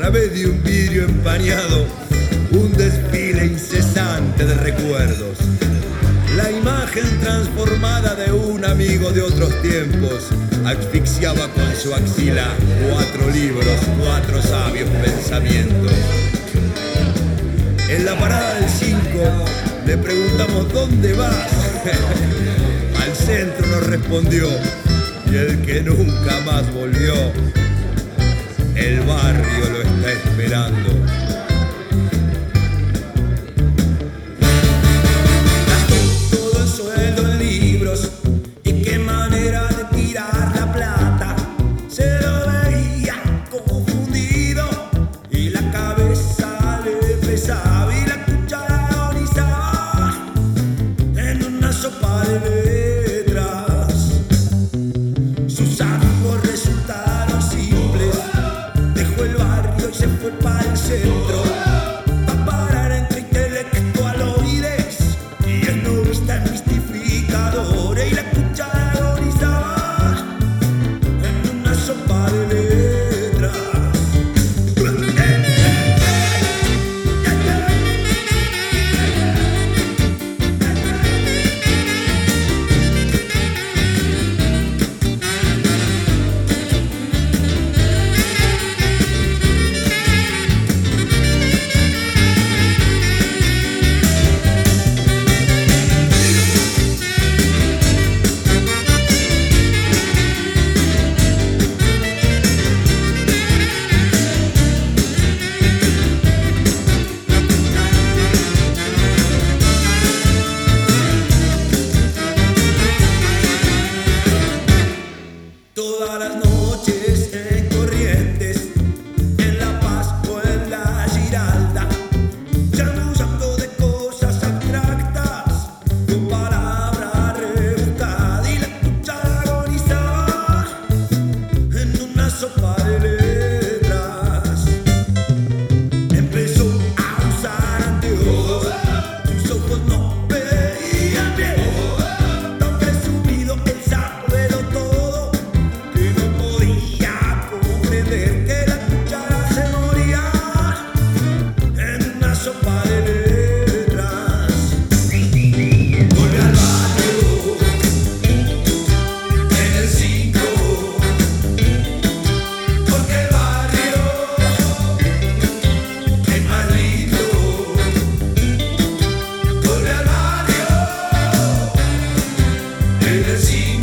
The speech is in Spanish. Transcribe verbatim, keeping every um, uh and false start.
través de un vidrio empañado, un desfile incesante de recuerdos. La imagen transformada de un amigo de otros tiempos asfixiaba con su axila cuatro libros, cuatro sabios pensamientos. En la parada del cinco le preguntamos ¿dónde vas? Al centro nos respondió, y el que nunca más volvió, el barrio lo está esperando. Gastó todo el sueldo en libros, y qué manera de tirar la plata. Se lo veía confundido, y la cabeza le pesaba, y la cuchara agonizaba en una sopa de letras. Sus amigos resultaron simples, dejó el barrio y se fue para el centro, pa' parar entre intelectualoides y etnovistas mistificadores, y la cuchara agonizaba en una sopa de letras. Todas las noches en Corrientes, en La Paz o en la Giralda, chamullando de cosas abstractas, con palabras rebuscadas, y la cuchara agonizaba en una sopa de letras. Empezó a usar anteojos, sus ojos no veían bien, tan presumido el saberlo todo, que no podía comprender que la cuchara se moría en una sopa de letras. Volvió al barrio en el cinco, porque el barrio es más lindo. Volvió al barrio en el cinco.